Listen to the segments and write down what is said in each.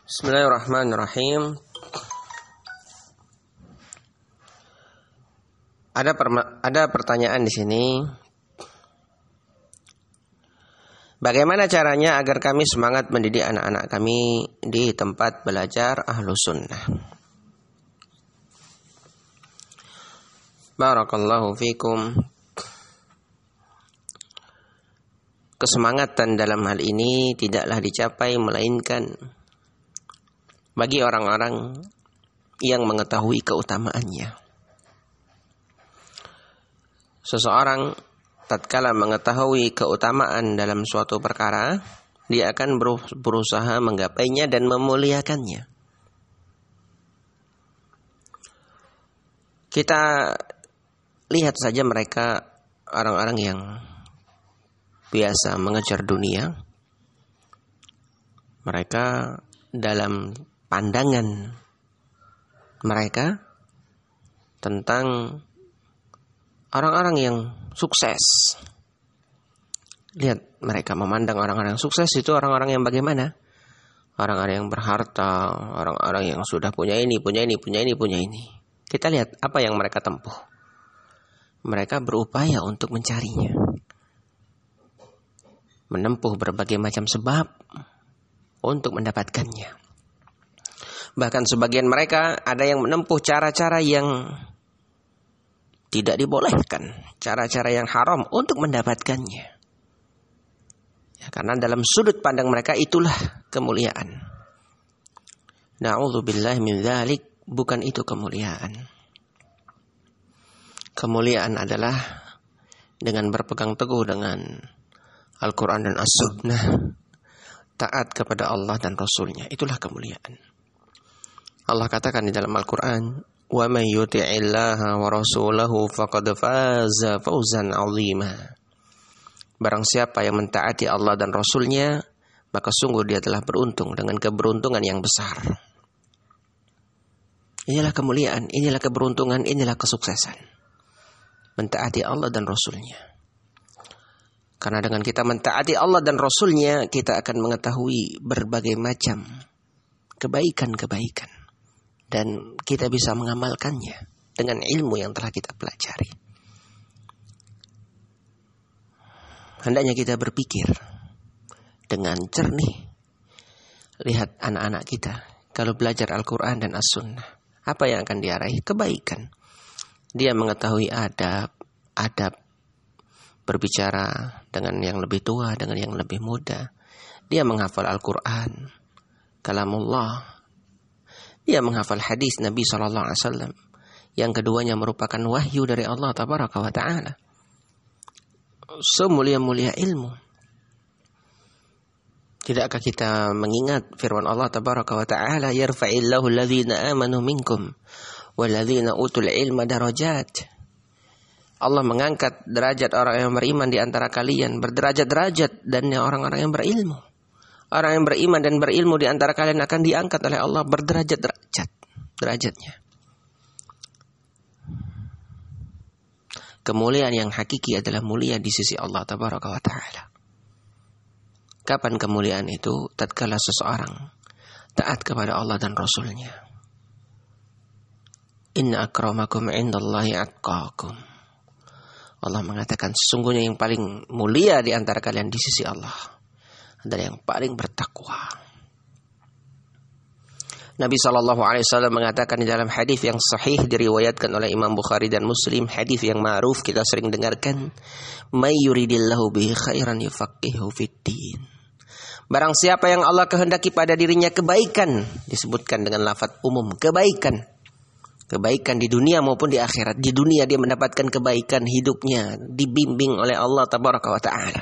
Bismillahirrahmanirrahim. Ada pertanyaan di sini. Bagaimana caranya agar kami semangat mendidik anak-anak kami di tempat belajar Ahlus Sunnah? Barakallahu fikum. Kesemangatan dalam hal ini tidaklah dicapai melainkan bagi orang-orang yang mengetahui keutamaannya. Seseorang tatkala mengetahui keutamaan dalam suatu perkara, dia akan berusaha menggapainya dan memuliakannya. Kita lihat saja mereka, orang-orang yang biasa mengejar dunia. Mereka dalam pandangan mereka tentang orang-orang yang sukses. Lihat, mereka memandang orang-orang yang sukses itu orang-orang yang bagaimana? Orang-orang yang berharta, orang-orang yang sudah punya ini. Kita lihat apa yang mereka tempuh. Mereka berupaya untuk mencarinya. Menempuh berbagai macam sebab untuk mendapatkannya. Bahkan sebagian mereka ada yang menempuh cara-cara yang tidak dibolehkan, cara-cara yang haram untuk mendapatkannya. Ya, karena dalam sudut pandang mereka itulah kemuliaan. Na'udzubillahi min dzalik, bukan itu kemuliaan. Kemuliaan adalah dengan berpegang teguh dengan Al-Quran dan As-Sunnah, taat kepada Allah dan Rasulnya. Itulah kemuliaan. Allah katakan di dalam Al-Quran, wa may yuti'illaha wa rasulahu faqad faza fawzan 'azima. Barang siapa yang mentaati Allah dan Rasulnya, maka sungguh dia telah beruntung dengan keberuntungan yang besar. Inilah kemuliaan, inilah keberuntungan, inilah kesuksesan. Mentaati Allah dan Rasulnya. Karena dengan kita mentaati Allah dan Rasulnya, kita akan mengetahui berbagai macam kebaikan-kebaikan. Dan kita bisa mengamalkannya dengan ilmu yang telah kita pelajari. Hendaknya kita berpikir dengan jernih. Lihat anak-anak kita, kalau belajar Al-Quran dan As-Sunnah, apa yang akan diarahi? Kebaikan. Dia mengetahui adab berbicara dengan yang lebih tua, dengan yang lebih muda. Dia menghafal Al-Quran, kalamullah. Dia menghafal hadis Nabi SAW. Yang keduanya merupakan wahyu dari Allah Tabaraka wa Ta'ala. Semulia-mulia ilmu. Tidakkah kita mengingat firman Allah Tabaraka wa Ta'ala, yarfa'illahu alladhina amanu minkum walladhina utul ilma darajat. Allah mengangkat derajat orang yang beriman di antara kalian berderajat-derajat, dan orang-orang yang berilmu. Orang yang beriman dan berilmu di antara kalian akan diangkat oleh Allah berderajat-derajat, derajatnya. Kemuliaan yang hakiki adalah mulia di sisi Allah Tabaraka wa Ta'ala. Kapan kemuliaan itu? Tatkala seseorang taat kepada Allah dan Rasulnya. Inna akramakum indallahi atqakum. Allah mengatakan sesungguhnya yang paling mulia di antara kalian di sisi Allah adalah yang paling bertakwa. Nabi SAW mengatakan di dalam hadis yang sahih diriwayatkan oleh Imam Bukhari dan Muslim, hadis yang ma'ruf kita sering dengarkan, may yuridillahu bihi khairan yufaqihu fiddin. Barang siapa yang Allah kehendaki pada dirinya kebaikan, disebutkan dengan lafaz umum, kebaikan di dunia maupun di akhirat. Di dunia dia mendapatkan kebaikan, hidupnya dibimbing oleh Allah Tabaraka wa Ta'ala.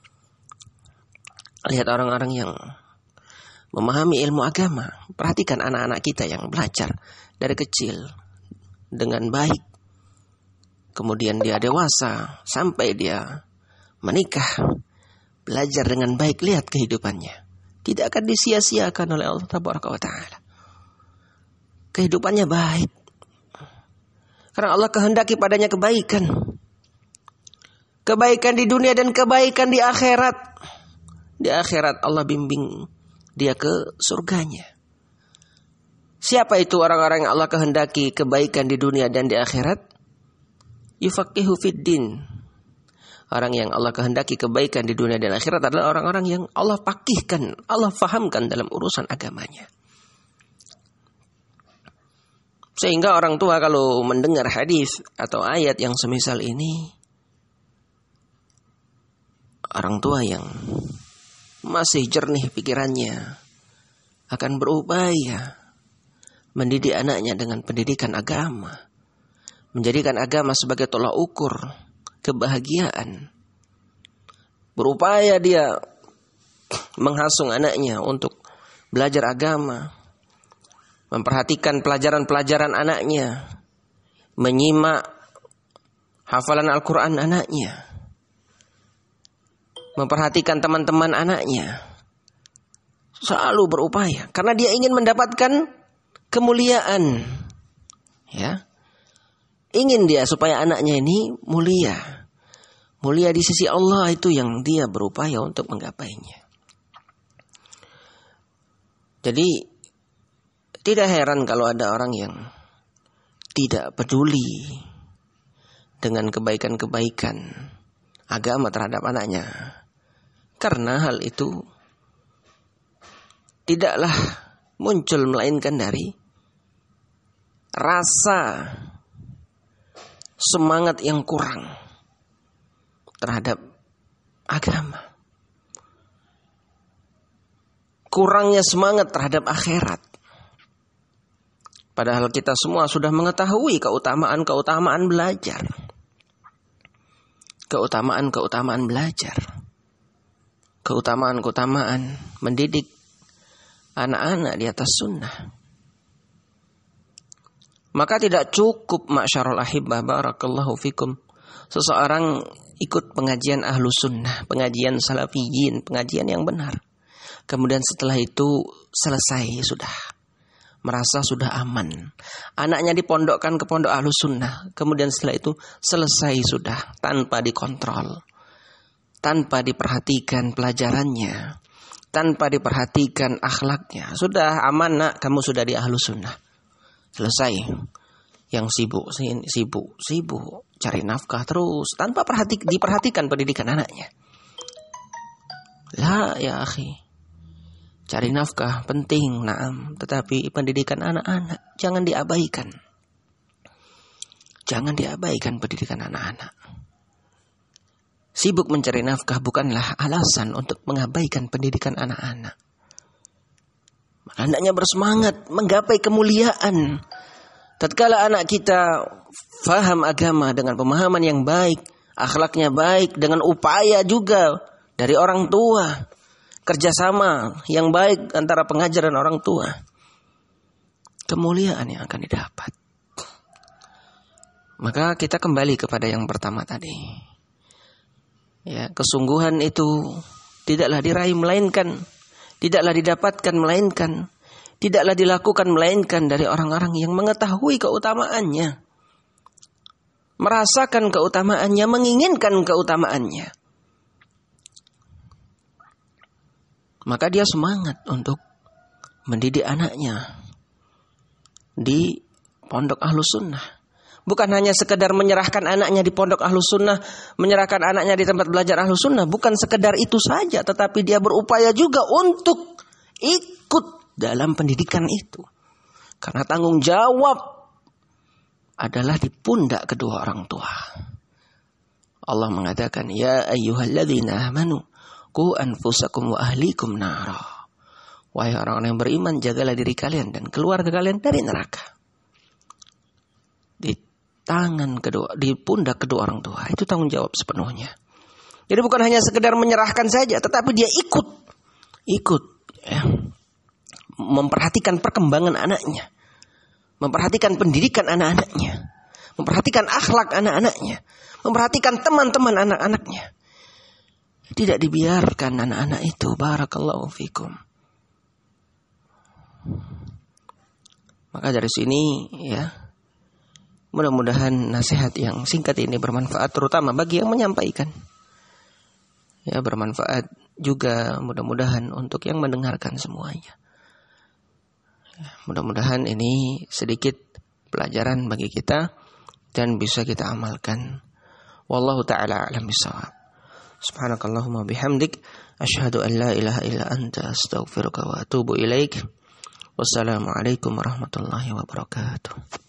Lihat orang-orang yang memahami ilmu agama. Perhatikan anak-anak kita yang belajar dari kecil dengan baik. Kemudian dia dewasa sampai dia menikah. Belajar dengan baik, lihat kehidupannya. Tidak akan disia-siakan oleh Allah Tabaraka wa Ta'ala. Kehidupannya baik. Karena Allah kehendaki padanya kebaikan. Kebaikan di dunia dan kebaikan di akhirat. Di akhirat Allah bimbing dia ke surganya. Siapa itu orang-orang yang Allah kehendaki kebaikan di dunia dan di akhirat? Yufaqihu fiddin. Orang yang Allah kehendaki kebaikan di dunia dan akhirat adalah orang-orang yang Allah faqihkan, Allah fahamkan dalam urusan agamanya. Sehingga orang tua kalau mendengar hadis atau ayat yang semisal ini, orang tua yang masih jernih pikirannya akan berupaya mendidik anaknya dengan pendidikan agama, menjadikan agama sebagai tolak ukur kebahagiaan. Berupaya dia menghasung anaknya untuk belajar agama, memperhatikan pelajaran-pelajaran anaknya, menyimak hafalan Al-Quran anaknya, memperhatikan teman-teman anaknya. Selalu berupaya karena dia ingin mendapatkan kemuliaan. Ya. Ingin dia supaya anaknya ini mulia. Mulia di sisi Allah, itu yang dia berupaya untuk menggapainya. Jadi tidak heran kalau ada orang yang tidak peduli dengan kebaikan-kebaikan agama terhadap anaknya. Karena hal itu tidaklah muncul melainkan dari rasa semangat yang kurang terhadap agama. Kurangnya semangat terhadap akhirat. Padahal kita semua sudah mengetahui keutamaan-keutamaan belajar. Keutamaan-keutamaan belajar. Keutamaan-keutamaan mendidik anak-anak di atas sunnah. Maka tidak cukup ma'syarul ahibbah barakallahu fikum seseorang ikut pengajian ahlu sunnah, pengajian salafiyin, pengajian yang benar. Kemudian setelah itu selesai sudah, merasa sudah aman. Anaknya dipondokkan ke pondok ahlu sunnah. Kemudian setelah itu selesai sudah, tanpa dikontrol, tanpa diperhatikan pelajarannya, tanpa diperhatikan akhlaknya. Sudah aman nak, kamu sudah di ahlu sunnah. Selesai. Yang sibuk cari nafkah terus tanpa diperhatikan pendidikan anaknya. La ya akhi, cari nafkah penting, naam, tetapi pendidikan anak-anak jangan diabaikan. Jangan diabaikan pendidikan anak-anak. Sibuk mencari nafkah bukanlah alasan untuk mengabaikan pendidikan anak-anak. Hendaknya bersemangat menggapai kemuliaan. Tatkala anak kita faham agama dengan pemahaman yang baik, akhlaknya baik, dengan upaya juga dari orang tua, kerjasama yang baik antara pengajar dan orang tua, kemuliaan yang akan didapat. Maka kita kembali kepada yang pertama tadi. Ya, kesungguhan itu tidaklah diraih melainkan, tidaklah didapatkan melainkan, tidaklah dilakukan melainkan dari orang-orang yang mengetahui keutamaannya, merasakan keutamaannya, menginginkan keutamaannya. Maka dia semangat untuk mendidik anaknya di pondok Ahlus Sunnah. Bukan hanya sekedar menyerahkan anaknya di pondok Ahlus Sunnah, menyerahkan anaknya di tempat belajar Ahlus Sunnah. Bukan sekedar itu saja, tetapi dia berupaya juga untuk ikut dalam pendidikan itu. Karena tanggung jawab adalah di pundak kedua orang tua. Allah mengatakan, ya ayyuhalladzina amanu qu anfusakum wa ahlikum nara. Wahai orang-orang yang beriman, jagalah diri kalian dan keluarga kalian dari neraka. Di tangan kedua, di pundak kedua orang tua, itu tanggung jawab sepenuhnya. Jadi bukan hanya sekedar menyerahkan saja, tetapi dia ikut ya, memperhatikan perkembangan anaknya, memperhatikan pendidikan anak-anaknya, memperhatikan akhlak anak-anaknya, memperhatikan teman-teman anak-anaknya. Tidak dibiarkan anak-anak itu, barakallahu fikum. Maka dari sini ya, mudah-mudahan nasihat yang singkat ini bermanfaat terutama bagi yang menyampaikan. Ya, bermanfaat juga mudah-mudahan untuk yang mendengarkan semuanya. Mudah-mudahan ini sedikit pelajaran bagi kita dan bisa kita amalkan. Wallahu ta'ala a'lam bishawab. Subhanakallahumma bihamdik asyhadu an la ilaha illa anta astaghfiruka wa atubu ilaik. Wassalamualaikum warahmatullahi wabarakatuh.